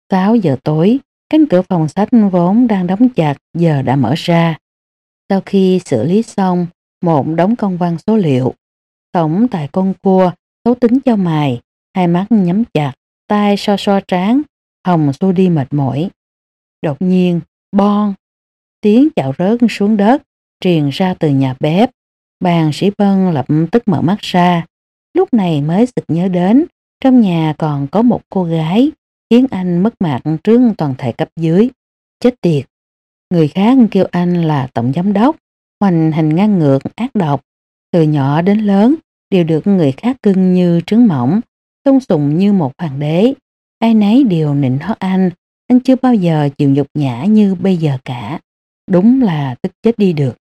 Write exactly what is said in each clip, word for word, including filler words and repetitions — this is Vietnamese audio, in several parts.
sáu giờ tối, cánh cửa phòng sách vốn đang đóng chặt giờ đã mở ra. Sau khi xử lý xong một đống công văn số liệu, tổng tài con cua thấu tính cho mày, hai mắt nhắm chặt, tay so so trán, hồng xua đi mệt mỏi. Đột nhiên, bon, tiếng chảo rớt xuống đất, truyền ra từ nhà bếp. Bàn sĩ Bân lập tức mở mắt ra, lúc này mới sực nhớ đến, trong nhà còn có một cô gái, khiến anh mất mặt trước toàn thể cấp dưới. Chết tiệt, người khác kêu anh là tổng giám đốc, hoành hành ngang ngược, ác độc. Từ nhỏ đến lớn, đều được người khác cưng như trứng mỏng, tôn sùng như một hoàng đế. Ai nấy đều nịnh hót anh, anh chưa bao giờ chịu nhục nhã như bây giờ cả. Đúng là tức chết đi được.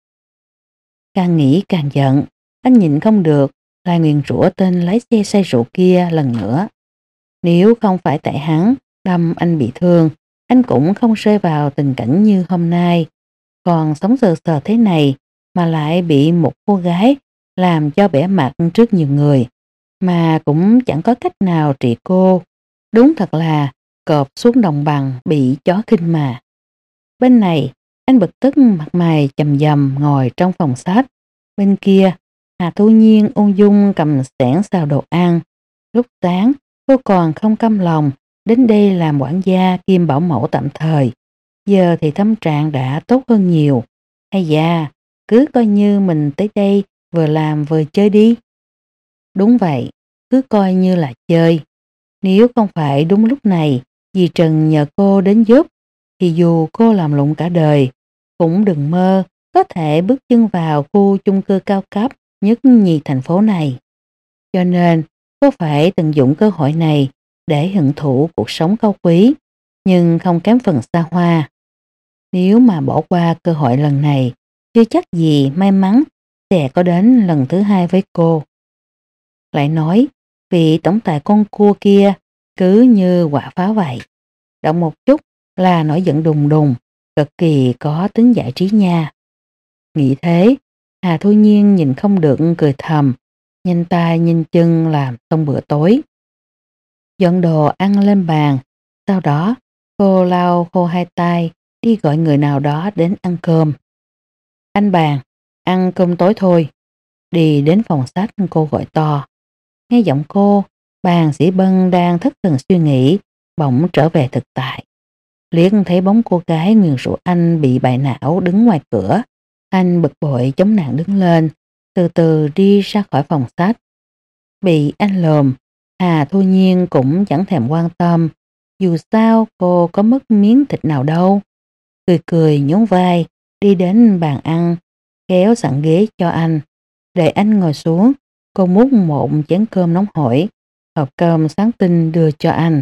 Càng nghĩ càng giận, anh nhịn không được, lại nguyền rủa tên lái xe say rượu kia lần nữa. Nếu không phải tại hắn đâm anh bị thương, anh cũng không rơi vào tình cảnh như hôm nay. Còn sống sờ sờ thế này mà lại bị một cô gái làm cho bẻ mặt trước nhiều người, mà cũng chẳng có cách nào trị cô. Đúng thật là cọp xuống đồng bằng bị chó khinh mà. Bên này, anh bực tức mặt mày chầm dầm ngồi trong phòng sách. Bên kia, Hà Thu Nhiên ung dung cầm xẻng xào đồ ăn. Lúc sáng, cô còn không căm lòng đến đây làm quản gia kiêm bảo mẫu tạm thời. Giờ thì tâm trạng đã tốt hơn nhiều. Hay da, cứ coi như mình tới đây vừa làm vừa chơi đi. Đúng vậy, cứ coi như là chơi. Nếu không phải đúng lúc này, dì Trần nhờ cô đến giúp, thì dù cô làm lụng cả đời, cũng đừng mơ có thể bước chân vào khu chung cư cao cấp nhất nhì thành phố này. Cho nên, cô phải tận dụng cơ hội này để hưởng thụ cuộc sống cao quý, nhưng không kém phần xa hoa. Nếu mà bỏ qua cơ hội lần này, chưa chắc gì may mắn sẽ có đến lần thứ hai với cô. Lại nói, vị tổng tài con cua kia cứ như quả pháo vậy. Động một chút là nổi giận đùng đùng, cực kỳ có tính giải trí nha. Nghĩ thế, Hà Thu Nhiên nhìn không được cười thầm, nhanh tay nhanh chân làm xong bữa tối. Dọn đồ ăn lên bàn, sau đó cô lau khô hai tay đi gọi người nào đó đến ăn cơm. Anh Bàn, ăn cơm tối thôi. Đi đến phòng sách cô gọi to. Nghe giọng cô, Bàn Sĩ Bân đang thất thần suy nghĩ, bỗng trở về thực tại. Liếc thấy bóng cô gái nguyền rủa anh bị bại não đứng ngoài cửa. Anh bực bội chống nạn đứng lên, từ từ đi ra khỏi phòng sách. Bị anh lồm, Hà Thu Nhiên cũng chẳng thèm quan tâm. Dù sao cô có mất miếng thịt nào đâu. Cười cười nhún vai, đi đến bàn ăn, kéo sẵn ghế cho anh. Để anh ngồi xuống, cô múc một chén cơm nóng hổi, hộp cơm sáng tinh đưa cho anh.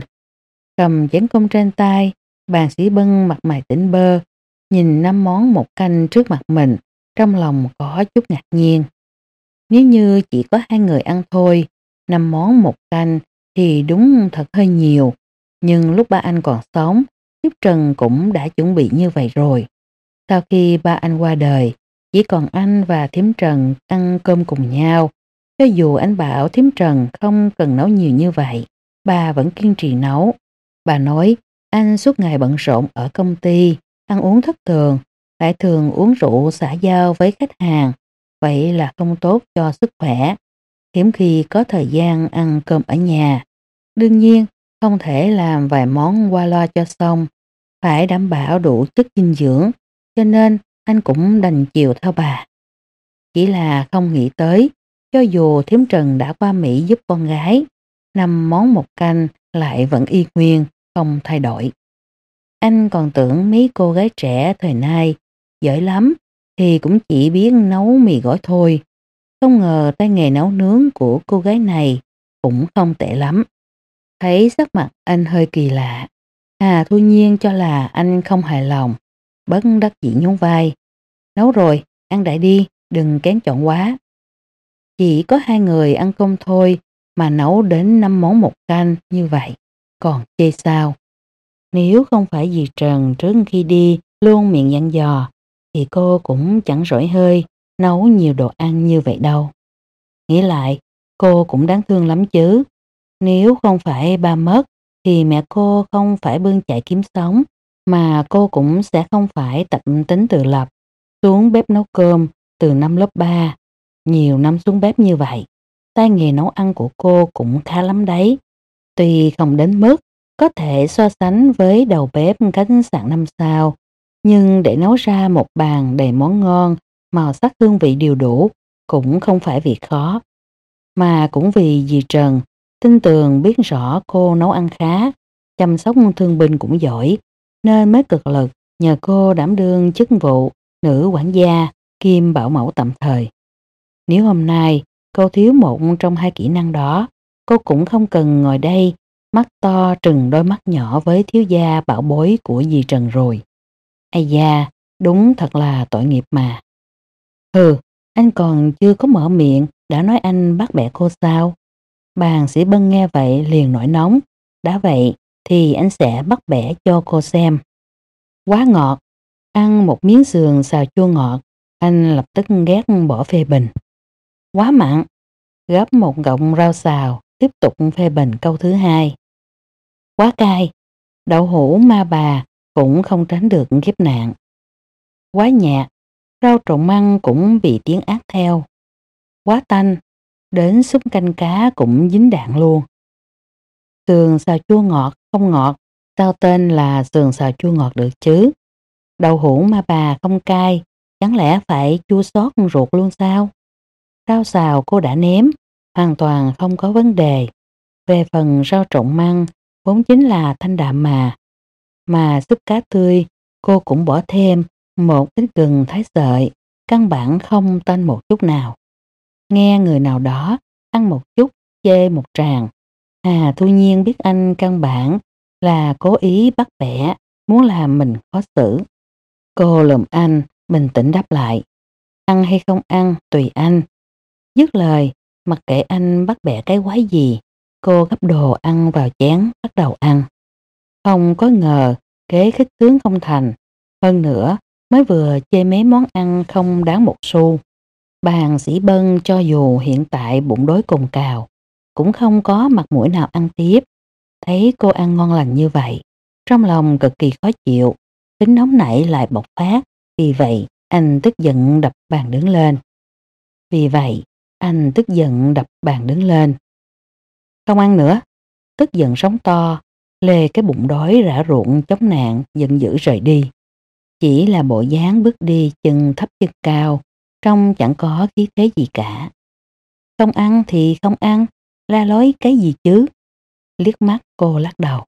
Cầm chén cơm trên tay, Bàn Sĩ Bân mặt mày tỉnh bơ, nhìn năm món một canh trước mặt mình, trong lòng có chút ngạc nhiên. Nếu như chỉ có hai người ăn thôi, năm món một canh thì đúng thật hơi nhiều. Nhưng lúc ba anh còn sống, Tiếp Trần cũng đã chuẩn bị như vậy rồi. Sau khi ba anh qua đời, chỉ còn anh và Thím Trần ăn cơm cùng nhau. Cho dù anh bảo Thím Trần không cần nấu nhiều như vậy, bà vẫn kiên trì nấu. Bà nói anh suốt ngày bận rộn ở công ty, ăn uống thất thường, lại thường uống rượu xã giao với khách hàng, vậy là không tốt cho sức khỏe. Hiếm khi có thời gian ăn cơm ở nhà. Đương nhiên, không thể làm vài món qua loa cho xong, phải đảm bảo đủ chất dinh dưỡng, cho nên anh cũng đành chiều theo bà. Chỉ là không nghĩ tới, cho dù Thím Trần đã qua Mỹ giúp con gái, năm món một canh lại vẫn y nguyên, không thay đổi. Anh còn tưởng mấy cô gái trẻ thời nay giỏi lắm thì cũng chỉ biết nấu mì gói thôi. Không ngờ tay nghề nấu nướng của cô gái này cũng không tệ lắm. Thấy sắc mặt anh hơi kỳ lạ, Hà Thu Nhiên cho là anh không hài lòng, bất đắc dĩ nhún vai. Nấu rồi, ăn đại đi, đừng kén chọn quá. Chỉ có hai người ăn cơm thôi mà nấu đến năm món một canh như vậy, còn chê sao? Nếu không phải vì Trần trước khi đi luôn miệng dặn dò, thì cô cũng chẳng rỗi hơi nấu nhiều đồ ăn như vậy đâu. Nghĩ lại, cô cũng đáng thương lắm chứ. Nếu không phải ba mất, thì mẹ cô không phải bươn chải kiếm sống, mà cô cũng sẽ không phải tập tính tự lập, xuống bếp nấu cơm từ năm lớp ba. Nhiều năm xuống bếp như vậy, tay nghề nấu ăn của cô cũng khá lắm đấy. Tuy không đến mức có thể so sánh với đầu bếp khách sạn năm sao, nhưng để nấu ra một bàn đầy món ngon, màu sắc hương vị đều đủ, cũng không phải việc khó. Mà cũng vì dì Trần tin tưởng biết rõ cô nấu ăn khá, chăm sóc thương binh cũng giỏi, nên mới cực lực nhờ cô đảm đương chức vụ nữ quản gia kiêm bảo mẫu tạm thời. Nếu hôm nay cô thiếu một trong hai kỹ năng đó, cô cũng không cần ngồi đây mắt to trừng đôi mắt nhỏ với thiếu gia bảo bối của dì Trần rồi. Ây da, đúng thật là tội nghiệp mà. Hừ, anh còn chưa có mở miệng đã nói anh bắt bẻ cô sao? Bàn sĩ Bân nghe vậy liền nổi nóng. Đã vậy thì anh sẽ bắt bẻ cho cô xem. Quá ngọt. Ăn một miếng sườn xào chua ngọt, anh lập tức ghét bỏ phê bình. Quá mặn. Gấp một gọng rau xào, tiếp tục phê bình câu thứ hai. Quá cay. Đậu hũ ma bà cũng không tránh được kiếp nạn. Quá nhạt. Rau trộn măng cũng bị tiếng ác theo. Quá tanh. Đến súp canh cá cũng dính đạn luôn. Sườn xào chua ngọt không ngọt, sao tên là sườn xào chua ngọt được chứ? Đậu hũ ma bà không cay, chẳng lẽ phải chua xót ruột luôn sao? Rau xào cô đã nếm, hoàn toàn không có vấn đề. Về phần rau trộn măng, vốn chính là thanh đạm mà. Mà súp cá tươi, cô cũng bỏ thêm một ít gừng thái sợi, căn bản không tanh một chút nào. Nghe người nào đó ăn một chút, chê một tràng. Hà Thu Nhiên biết anh căn bản là cố ý bắt bẻ, muốn làm mình khó xử. Cô lườm anh, bình tĩnh đáp lại. Ăn hay không ăn, tùy anh. Dứt lời, mặc kệ anh bắt bẻ cái quái gì, cô gấp đồ ăn vào chén, bắt đầu ăn. Không có ngờ, kế khích tướng không thành. Hơn nữa, mới vừa chê mấy món ăn không đáng một xu. Bàn sĩ Bân cho dù hiện tại bụng đói cồn cào, cũng không có mặt mũi nào ăn tiếp. Thấy cô ăn ngon lành như vậy, trong lòng cực kỳ khó chịu, tính nóng nảy lại bộc phát. Vì vậy, anh tức giận đập bàn đứng lên. Vì vậy, anh tức giận đập bàn đứng lên. Không ăn nữa. Tức giận sóng to, lê cái bụng đói rã ruộng chống nạn, giận dữ rời đi. Chỉ là bộ dáng bước đi chân thấp chân cao, trông chẳng có khí thế gì cả. Không ăn thì không ăn, la lối cái gì chứ? Liếc mắt cô lắc đầu.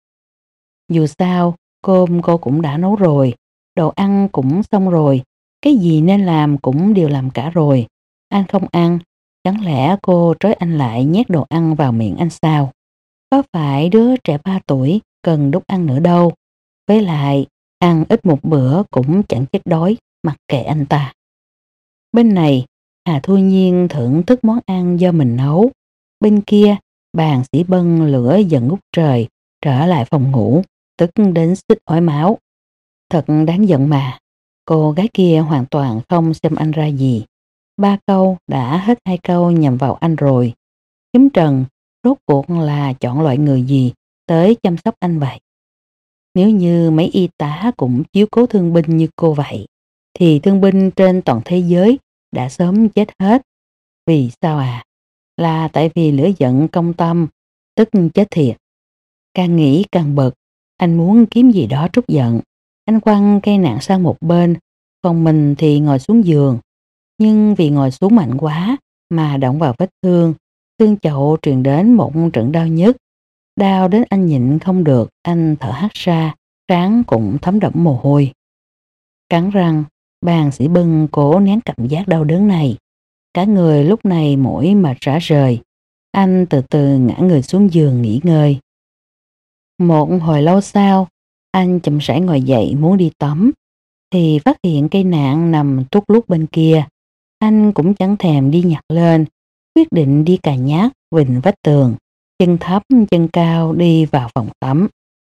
Dù sao, cơm cô cũng đã nấu rồi, đồ ăn cũng xong rồi, cái gì nên làm cũng đều làm cả rồi. Anh không ăn, chẳng lẽ cô trói anh lại nhét đồ ăn vào miệng anh sao? Có phải đứa trẻ ba tuổi cần đút ăn nữa đâu. Với lại, ăn ít một bữa cũng chẳng chết đói, mặc kệ anh ta. Bên này, Hà Thu Nhiên thưởng thức món ăn do mình nấu. Bên kia, bàn sĩ Bân lửa dần ngút trời, trở lại phòng ngủ, tức đến xích hỏi máu. Thật đáng giận mà, cô gái kia hoàn toàn không xem anh ra gì. Ba câu đã hết hai câu nhằm vào anh rồi. Kiếm Trần, rốt cuộc là chọn loại người gì tới chăm sóc anh vậy? Nếu như mấy y tá cũng chiếu cố thương binh như cô vậy, thì thương binh trên toàn thế giới đã sớm chết hết. Vì sao à? Là tại vì lửa giận công tâm, tức chết thiệt. Càng nghĩ càng bực, anh muốn kiếm gì đó trút giận. Anh quăng cây nạn sang một bên, còn mình thì ngồi xuống giường. Nhưng vì ngồi xuống mạnh quá mà động vào vết thương, xương chậu truyền đến một trận đau nhức. Đau đến anh nhịn không được, anh thở hắt ra, trán cũng thấm đẫm mồ hôi. Cắn răng, bàn sĩ Bân cố nén cảm giác đau đớn này. Cả người lúc này mỏi mệt rã rời. Anh từ từ ngã người xuống giường nghỉ ngơi. Một hồi lâu sau, anh chậm rãi ngồi dậy muốn đi tắm, thì phát hiện cây nạn nằm tuốt lút bên kia. Anh cũng chẳng thèm đi nhặt lên, quyết định đi cà nhát vịn vách tường, chân thấp chân cao đi vào phòng tắm.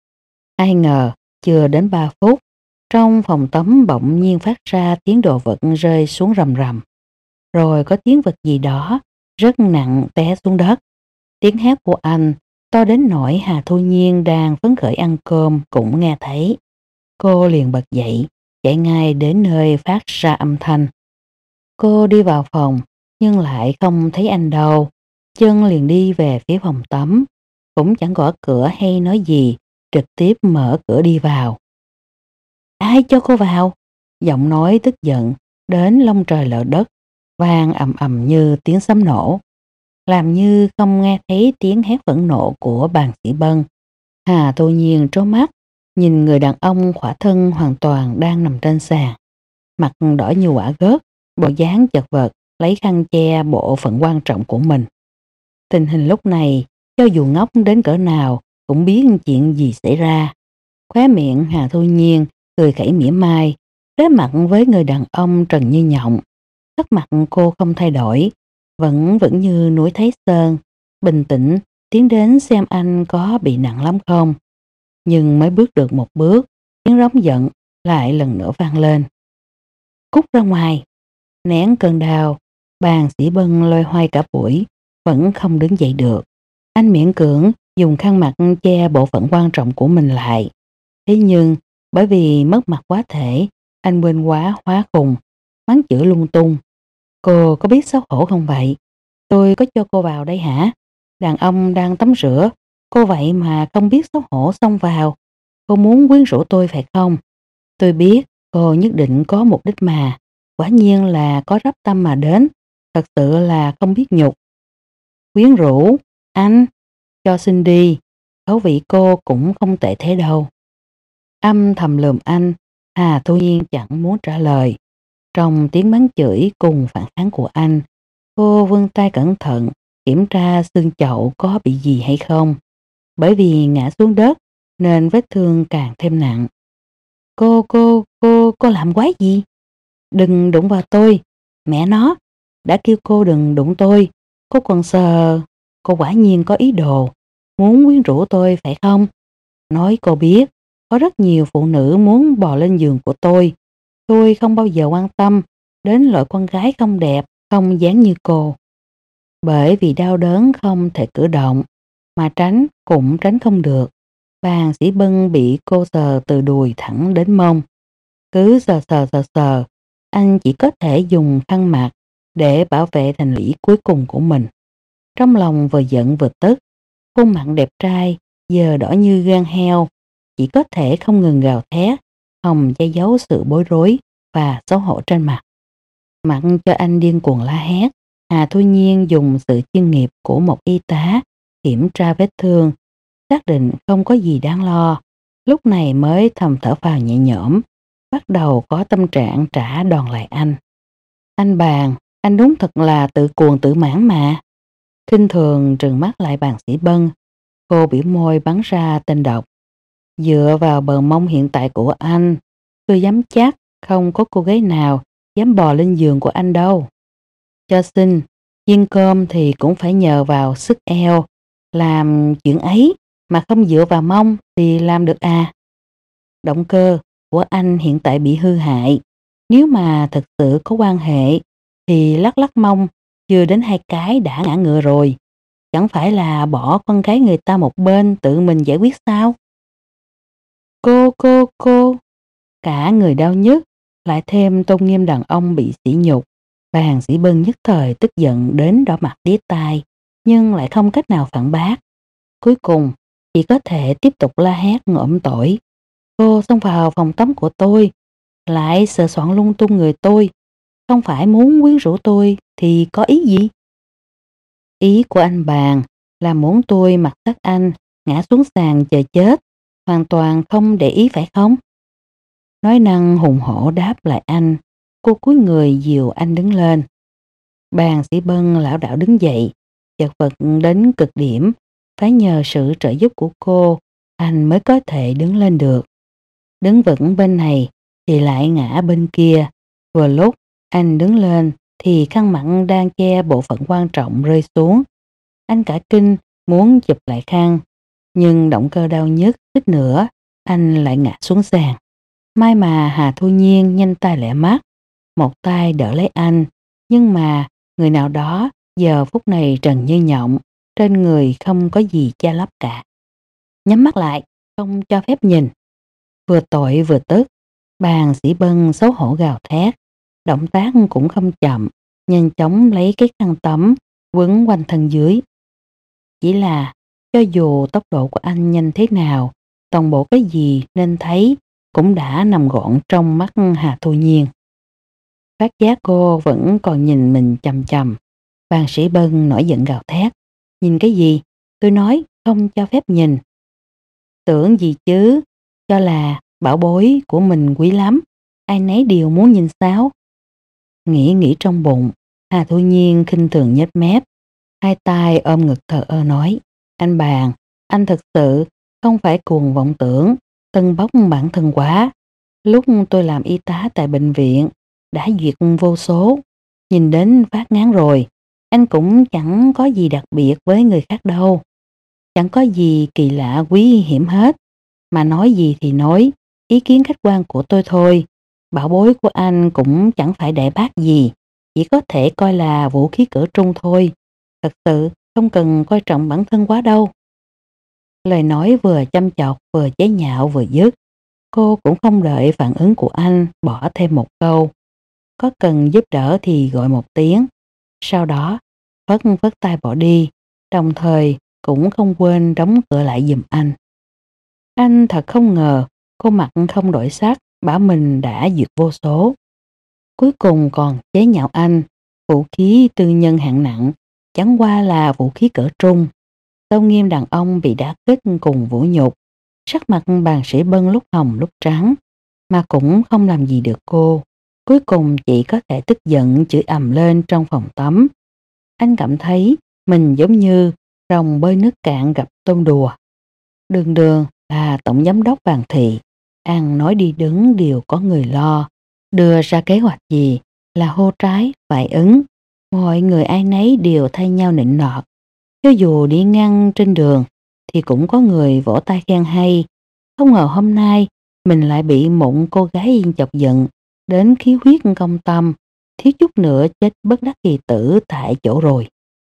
Ai ngờ, chưa đến ba phút, trong phòng tắm bỗng nhiên phát ra tiếng đồ vật rơi xuống rầm rầm. Rồi có tiếng vật gì đó rất nặng té xuống đất. Tiếng hét của anh To đến nỗi Hà Thu Nhiên đang phấn khởi ăn cơm cũng nghe thấy. Cô liền bật dậy, chạy ngay đến nơi phát ra âm thanh. Cô đi vào phòng, nhưng lại không thấy anh đâu. Chân liền đi về phía phòng tắm, cũng chẳng gõ cửa hay nói gì, trực tiếp mở cửa đi vào. Ai cho cô vào? Giọng nói tức giận, đến lông trời lở đất, vang ầm ầm như tiếng sấm nổ. Làm như không nghe thấy tiếng hét phẫn nộ của Bàn Sĩ Bân. Hà Thu Nhiên trố mắt, nhìn người đàn ông khỏa thân hoàn toàn đang nằm trên sàn. Mặt đỏ như quả gớt, bộ dáng chật vật, lấy khăn che bộ phận quan trọng của mình. Tình hình lúc này, cho dù ngốc đến cỡ nào, cũng biết chuyện gì xảy ra. Khóe miệng Hà Thu Nhiên cười khẩy mỉa mai, đối mặt với người đàn ông trần như nhộng. Sắc mặt cô không thay đổi, vẫn vẫn như núi Thái Sơn, bình tĩnh tiến đến xem anh có bị nặng lắm không. Nhưng mới bước được một bước, tiếng rống giận lại lần nữa vang lên. Cút ra ngoài! Nén cơn đau, Bàn Sĩ Bân loay hoay cả buổi, vẫn không đứng dậy được. Anh miễn cưỡng dùng khăn mặt che bộ phận quan trọng của mình lại. Thế nhưng, bởi vì mất mặt quá thể, anh quên quá hóa khùng, mắng chửi lung tung. Cô có biết xấu hổ không vậy? Tôi có cho cô vào đây hả? Đàn ông đang tắm rửa, cô vậy mà không biết xấu hổ xông vào. Cô muốn quyến rũ tôi phải không? Tôi biết cô nhất định có mục đích mà. Quả nhiên là có rắp tâm mà đến. Thật sự là không biết nhục. Quyến rũ? Anh? Cho xin đi. Khẩu vị cô cũng không tệ thế đâu. Âm thầm lườm anh, Hà Thu Nhiên chẳng muốn trả lời. Trong tiếng mắng chửi cùng phản kháng của anh, cô vươn tay cẩn thận kiểm tra xương chậu có bị gì hay không. Bởi vì ngã xuống đất nên vết thương càng thêm nặng. Cô, cô, cô, cô làm quái gì? Đừng đụng vào tôi. Mẹ nó, đã kêu cô đừng đụng tôi. Cô còn sờ. Cô quả nhiên có ý đồ. Muốn quyến rũ tôi phải không? Nói cô biết, có rất nhiều phụ nữ muốn bò lên giường của tôi. Tôi không bao giờ quan tâm đến loại con gái không đẹp, không dáng như cô. Bởi vì đau đớn không thể cử động, mà tránh cũng tránh không được. Bàn Sĩ Bân bị cô sờ từ đùi thẳng đến mông. Cứ sờ sờ sờ sờ, anh chỉ có thể dùng khăn mặt để bảo vệ thành lũy cuối cùng của mình. Trong lòng vừa giận vừa tức, khuôn mặt đẹp trai giờ đỏ như gan heo, chỉ có thể không ngừng gào thét, hòng che giấu sự bối rối và xấu hổ trên mặt. Mặc cho anh điên cuồng la hét, Hà Thu Nhiên dùng sự chuyên nghiệp của một y tá kiểm tra vết thương, xác định không có gì đáng lo, lúc này mới thầm thở phào nhẹ nhõm, bắt đầu có tâm trạng trả đòn lại anh. Anh Bàn, anh đúng thật là tự cuồng tự mãn mà. Khinh thường trừng mắt lại Bàn Sĩ Bân, cô biểu môi bắn ra tên độc. Dựa vào bờ mông hiện tại của anh, tôi dám chắc không có cô gái nào dám bò lên giường của anh đâu. Cho xin, chiên cơm thì cũng phải nhờ vào sức eo, làm chuyện ấy mà không dựa vào mông thì làm được à. Động cơ của anh hiện tại bị hư hại, nếu mà thực sự có quan hệ thì lắc lắc mông chưa đến hai cái đã ngã ngựa rồi. Chẳng phải là bỏ con gái người ta một bên tự mình giải quyết sao? Cô, cô, cô. Cả người đau nhức, lại thêm tôn nghiêm đàn ông bị sỉ nhục. Bàn Sĩ Bân nhất thời tức giận đến đỏ mặt tía tai, nhưng lại không cách nào phản bác. Cuối cùng, chỉ có thể tiếp tục la hét ngộm tội. Cô xông vào phòng tắm của tôi, lại sờ soạn lung tung người tôi. Không phải muốn quyến rũ tôi thì có ý gì? Ý của anh Bàn là muốn tôi mặc sát anh, ngã xuống sàn chờ chết, hoàn toàn không để ý phải không? Nói năng hùng hổ đáp lại anh, cô cúi người dìu anh đứng lên. Bàn Sĩ Bân lảo đảo đứng dậy, chật vật đến cực điểm, phải nhờ sự trợ giúp của cô, anh mới có thể đứng lên được. Đứng vững bên này thì lại ngã bên kia. Vừa lúc anh đứng lên thì khăn mặn đang che bộ phận quan trọng rơi xuống. Anh cả kinh muốn chụp lại khăn, nhưng động cơ đau nhức ít nữa, anh lại ngã xuống sàn. May mà Hà Thu Nhiên nhanh tay lẹ mắt, một tay đỡ lấy anh, nhưng mà người nào đó giờ phút này trần như nhộng, trên người không có gì che lấp cả. Nhắm mắt lại, không cho phép nhìn. Vừa tội vừa tức, Bàn Sĩ Bân xấu hổ gào thét, động tác cũng không chậm, nhanh chóng lấy cái khăn tắm quấn quanh thân dưới. Chỉ là cho dù tốc độ của anh nhanh thế nào, toàn bộ cái gì nên thấy cũng đã nằm gọn trong mắt Hà Thu Nhiên. Phát giác cô vẫn còn nhìn mình chằm chằm, Bàn Sĩ Bân nổi giận gào thét. Nhìn cái gì? Tôi nói không cho phép nhìn. Tưởng gì chứ, cho là bảo bối của mình quý lắm, ai nấy đều muốn nhìn sao? Nghĩ nghĩ trong bụng, Hà Thu Nhiên khinh thường nhếch mép, hai tay ôm ngực thờ ơ nói, anh Bàn, anh thật sự không phải cuồng vọng tưởng, tân bốc bản thân quá. Lúc tôi làm y tá tại bệnh viện, đã duyệt vô số, nhìn đến phát ngán rồi, anh cũng chẳng có gì đặc biệt với người khác đâu. Chẳng có gì kỳ lạ quý hiểm hết, mà nói gì thì nói, ý kiến khách quan của tôi thôi. Bảo bối của anh cũng chẳng phải đại bác gì, chỉ có thể coi là vũ khí cỡ trung thôi. Thật sự không cần coi trọng bản thân quá đâu. Lời nói vừa chăm chọc vừa chế nhạo vừa dứt. Cô cũng không đợi phản ứng của anh, bỏ thêm một câu. Có cần giúp đỡ thì gọi một tiếng. Sau đó phất phất tay bỏ đi, đồng thời cũng không quên đóng cửa lại giùm anh. Anh thật không ngờ cô mặt không đổi sắc, bảo mình đã duyệt vô số. Cuối cùng còn chế nhạo anh, vũ khí tư nhân hạng nặng, chẳng qua là vũ khí cỡ trung. Tôn nghiêm đàn ông bị đả kích cùng vũ nhục, sắc mặt Bàn Sĩ Bân lúc hồng lúc trắng, mà cũng không làm gì được cô. Cuối cùng chỉ có thể tức giận chửi ầm lên trong phòng tắm. Anh cảm thấy mình giống như rồng bơi nước cạn gặp tôm đùa. Đường Đường là tổng giám đốc Bàn thị, ăn nói đi đứng đều có người lo, đưa ra kế hoạch gì là hô trái phải ứng, mọi người ai nấy đều thay nhau nịnh nọt. Cho dù đi ngang trên đường thì cũng có người vỗ tay khen hay. Không ngờ hôm nay mình lại bị một cô gái chọc giận đến khí huyết công tâm, thiếu chút nữa chết bất đắc kỳ tử tại chỗ rồi.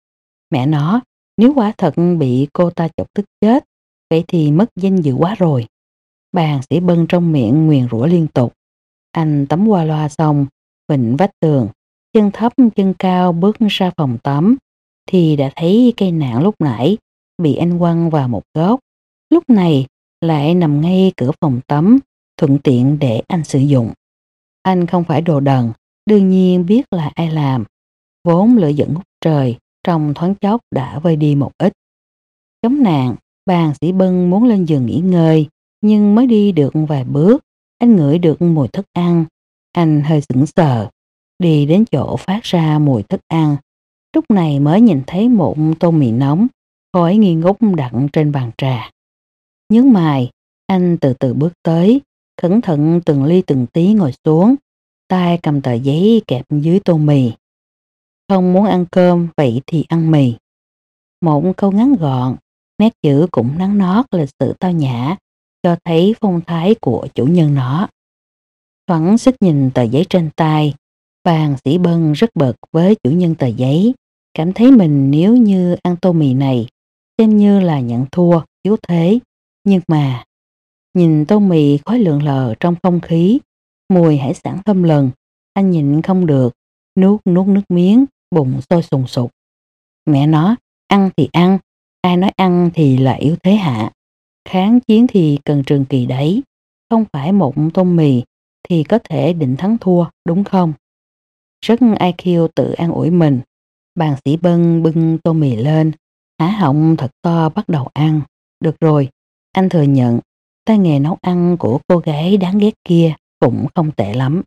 Mẹ nó, nếu quả thật bị cô ta chọc tức chết, vậy thì mất danh dự quá rồi. Bàn Sĩ Bân trong miệng nguyền rủa liên tục. Anh tắm qua loa xong, vịnh vách tường, chân thấp chân cao bước ra phòng tắm, thì đã thấy cây nạn lúc nãy bị anh quăng vào một góc. Lúc này lại nằm ngay cửa phòng tắm, thuận tiện để anh sử dụng. Anh không phải đồ đần, đương nhiên biết là ai làm. Vốn lửa giận ngút trời, trong thoáng chốc đã vơi đi một ít. Chống nạn, Bàn Sĩ Bân muốn lên giường nghỉ ngơi, nhưng mới đi được vài bước, anh ngửi được mùi thức ăn. Anh hơi sững sờ, đi đến chỗ phát ra mùi thức ăn. Lúc này mới nhìn thấy một tô mì nóng, khói nghi ngút đặt trên bàn trà. Nhướng mày, anh từ từ bước tới, cẩn thận từng ly từng tí ngồi xuống, tay cầm tờ giấy kẹp dưới tô mì. Không muốn ăn cơm, vậy thì ăn mì. Một câu ngắn gọn, nét chữ cũng nắn nót lịch sự tao nhã, cho thấy phong thái của chủ nhân nó. Thoáng xích nhìn tờ giấy trên tay, Bàn Sĩ Bân rất bực với chủ nhân tờ giấy, cảm thấy mình nếu như ăn tô mì này, xem như là nhận thua, yếu thế. Nhưng mà, nhìn tô mì khói lượn lờ trong không khí, mùi hải sản thơm lừng, anh nhịn không được, nuốt nuốt nước miếng, bụng sôi sùng sục. Mẹ nó, ăn thì ăn, ai nói ăn thì là yếu thế hạ. Kháng chiến thì cần trường kỳ đấy, không phải một tô mì thì có thể định thắng thua, đúng không? Rất i kiu tự an ủi mình. Bàn Sĩ Bân bưng tô mì lên, há họng thật to bắt đầu ăn. Được rồi, anh thừa nhận, tay nghề nấu ăn của cô gái đáng ghét kia cũng không tệ lắm.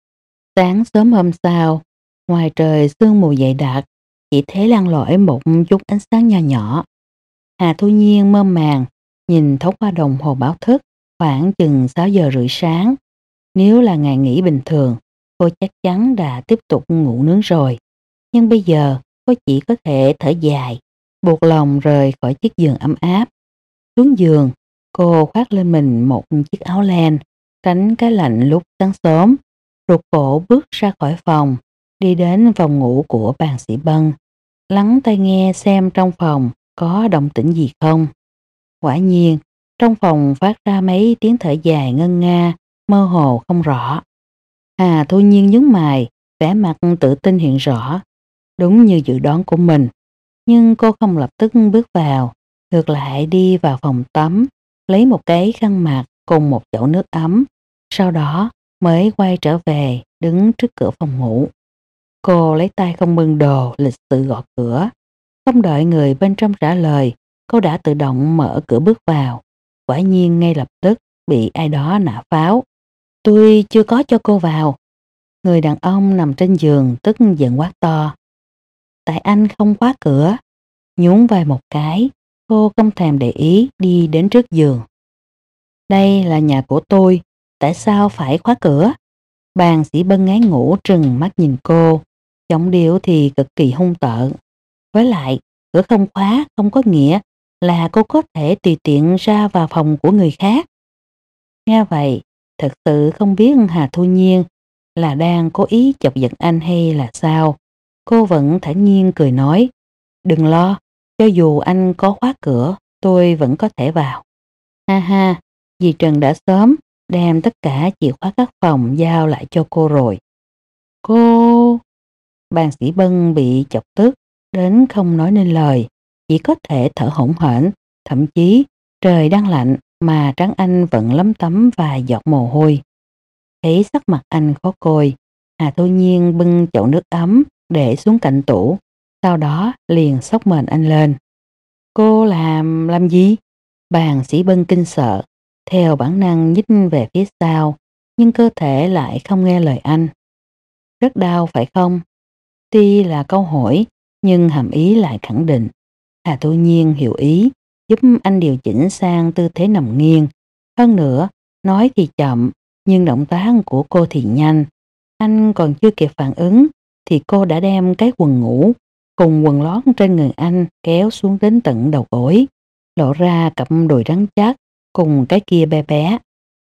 Sáng sớm hôm sau, ngoài trời sương mù dày đặc, chỉ thấy lan lỏi một chút ánh sáng nho nhỏ. Hà Thu Nhiên mơ màng, nhìn thấu qua đồng hồ báo thức, khoảng chừng sáu giờ rưỡi sáng. Nếu là ngày nghỉ bình thường, cô chắc chắn đã tiếp tục ngủ nướng rồi. Nhưng bây giờ, cô chỉ có thể thở dài, buộc lòng rời khỏi chiếc giường ấm áp. Xuống giường, cô khoác lên mình một chiếc áo len, tránh cái lạnh lúc sáng sớm, rụt cổ bước ra khỏi phòng, đi đến phòng ngủ của Bàn Sĩ Bân, lắng tai nghe xem trong phòng có động tĩnh gì không. Quả nhiên, trong phòng phát ra mấy tiếng thở dài ngân nga, mơ hồ không rõ. Hà Thu Nhiên nhướng mày, vẻ mặt tự tin hiện rõ, đúng như dự đoán của mình. Nhưng cô không lập tức bước vào, ngược lại đi vào phòng tắm, lấy một cái khăn mặt cùng một chậu nước ấm, sau đó mới quay trở về đứng trước cửa phòng ngủ. Cô lấy tay không bưng đồ, lịch sự gõ cửa. Không đợi người bên trong trả lời, cô đã tự động mở cửa bước vào. Quả nhiên ngay lập tức bị ai đó nã pháo. Tôi chưa có cho cô vào. Người đàn ông nằm trên giường tức giận quát to. Tại anh không khóa cửa. Nhún vai một cái, cô không thèm để ý đi đến trước giường. Đây là nhà của tôi, tại sao phải khóa cửa? Bàn Sĩ Bân ngái ngủ trừng mắt nhìn cô, giọng điệu thì cực kỳ hung tợn. Với lại, cửa không khóa không có nghĩa là cô có thể tùy tiện ra vào phòng của người khác. Nghe vậy, thật sự không biết Hà Thu Nhiên là đang cố ý chọc giận anh hay là sao. Cô vẫn thản nhiên cười nói, đừng lo, cho dù anh có khóa cửa, tôi vẫn có thể vào. Ha ha, dì Trần đã sớm đem tất cả chìa khóa các phòng giao lại cho cô rồi. Cô... Bàn Sĩ Bân bị chọc tức đến không nói nên lời, chỉ có thể thở hổn hển, thậm chí trời đang lạnh mà trán anh vẫn lấm tấm vài giọt mồ hôi. Thấy sắc mặt anh khó coi, Hà Thu Nhiên bưng chậu nước ấm để xuống cạnh tủ, sau đó liền xốc mền anh lên. Cô làm... làm gì? Bàn Sĩ Bân kinh sợ, theo bản năng nhích về phía sau, nhưng cơ thể lại không nghe lời anh. Rất đau phải không? Tuy là câu hỏi, nhưng hàm ý lại khẳng định. Hà Thu Nhiên hiểu ý, giúp anh điều chỉnh sang tư thế nằm nghiêng. Hơn nữa, nói thì chậm, nhưng động tác của cô thì nhanh. Anh còn chưa kịp phản ứng, thì cô đã đem cái quần ngủ cùng quần lót trên người anh kéo xuống đến tận đầu gối, lộ ra cặp đùi rắn chắc cùng cái kia bé bé.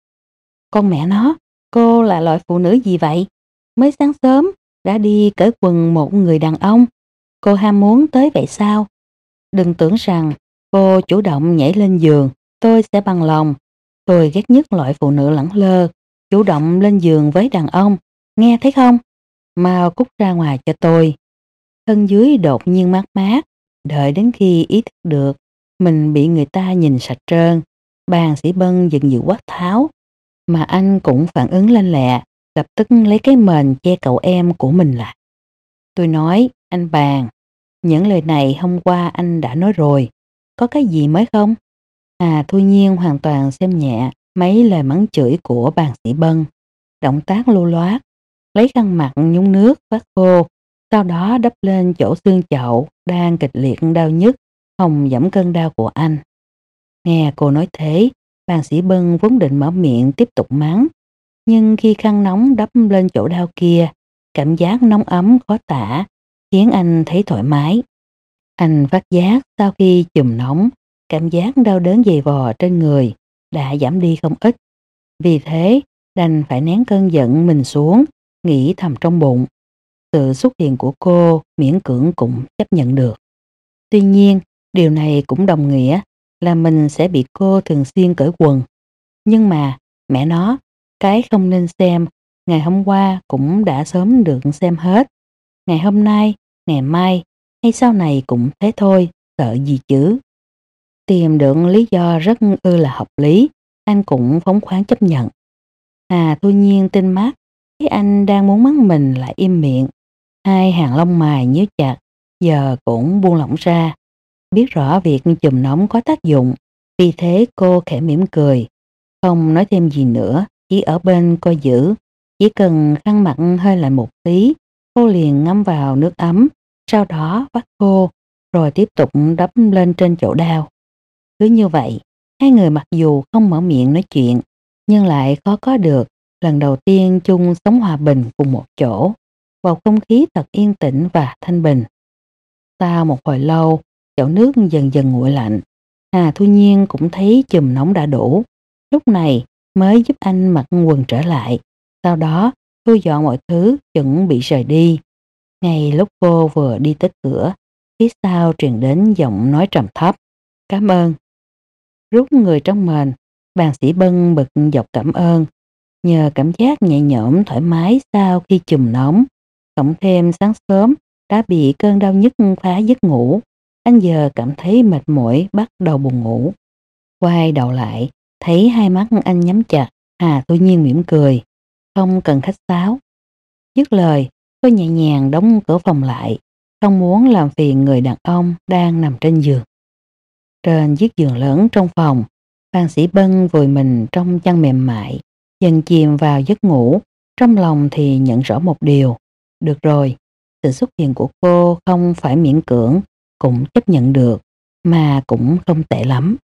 Con mẹ nó, cô là loại phụ nữ gì vậy? Mới sáng sớm đã đi cởi quần một người đàn ông. Cô ham muốn tới vậy sao? Đừng tưởng rằng cô chủ động nhảy lên giường, tôi sẽ bằng lòng. Tôi ghét nhất loại phụ nữ lẳng lơ, chủ động lên giường với đàn ông. Nghe thấy không? Mau cút ra ngoài cho tôi. Thân dưới đột nhiên mát mát, đợi đến khi ý thức được mình bị người ta nhìn sạch trơn. Bàn Sĩ Bân giận dữ quát tháo, mà anh cũng phản ứng lanh lẹ, lập tức lấy cái mền che cậu em của mình lại. Tôi nói, anh Bàn, những lời này hôm qua anh đã nói rồi, có cái gì mới không? Hà Thu Nhiên hoàn toàn xem nhẹ mấy lời mắng chửi của Bàn Sĩ Bân. Động tác lưu loát, lấy khăn mặt nhúng nước vắt khô, sau đó đắp lên chỗ xương chậu đang kịch liệt đau nhức, hồng giảm cơn đau của anh. Nghe cô nói thế, Bàn Sĩ Bân vốn định mở miệng tiếp tục mắng, nhưng khi khăn nóng đắp lên chỗ đau kia, cảm giác nóng ấm khó tả, khiến anh thấy thoải mái. Anh phát giác sau khi chùm nóng, cảm giác đau đớn dày vò trên người đã giảm đi không ít. Vì thế, đành phải nén cơn giận mình xuống, nghĩ thầm trong bụng. Sự xuất hiện của cô miễn cưỡng cũng chấp nhận được. Tuy nhiên, điều này cũng đồng nghĩa là mình sẽ bị cô thường xuyên cởi quần. Nhưng mà, mẹ nó, cái không nên xem, ngày hôm qua cũng đã sớm được xem hết. Ngày hôm nay, ngày mai, hay sau này cũng thế thôi, sợ gì chứ. Tìm được lý do rất ư là hợp lý, anh cũng phóng khoáng chấp nhận. Hà Thu Nhiên tinh mắt, thấy anh đang muốn mắng mình lại im miệng. Hai hàng lông mày nhíu chặt, giờ cũng buông lỏng ra. Biết rõ việc chùm nóng có tác dụng, vì thế cô khẽ mỉm cười. Không nói thêm gì nữa, chỉ ở bên coi giữ. Chỉ cần khăn mặt hơi lạnh một tí, cô liền ngâm vào nước ấm, sau đó vắt khô, rồi tiếp tục đắp lên trên chỗ đau. Cứ như vậy, hai người mặc dù không mở miệng nói chuyện, nhưng lại khó có được lần đầu tiên chung sống hòa bình cùng một chỗ, bầu không khí thật yên tĩnh và thanh bình. Sau một hồi lâu, chậu nước dần dần nguội lạnh, Hà Thu Nhiên cũng thấy chùm nóng đã đủ, lúc này mới giúp anh mặc quần trở lại, sau đó thu dọn mọi thứ chuẩn bị rời đi. Ngay lúc cô vừa đi tới cửa, Phía sau truyền đến giọng nói trầm thấp. Cảm ơn. Rút người trong mền, bàn sĩ Bân bật dọc cảm ơn. Nhờ cảm giác nhẹ nhõm thoải mái sau khi chùm nóng, cộng thêm sáng sớm đã bị cơn đau nhức phá giấc ngủ, anh giờ cảm thấy mệt mỏi bắt đầu buồn ngủ. Quay đầu lại, thấy hai mắt anh nhắm chặt, Hà Thu Nhiên mỉm cười. Không cần khách sáo. Dứt lời, cô nhẹ nhàng đóng cửa phòng lại, không muốn làm phiền người đàn ông đang nằm trên giường. Trên chiếc giường lớn trong phòng, Phan Sĩ Bân vùi mình trong chăn mềm mại, dần chìm vào giấc ngủ, trong lòng thì nhận rõ một điều. Được rồi, sự xuất hiện của cô không phải miễn cưỡng, cũng chấp nhận được, mà cũng không tệ lắm.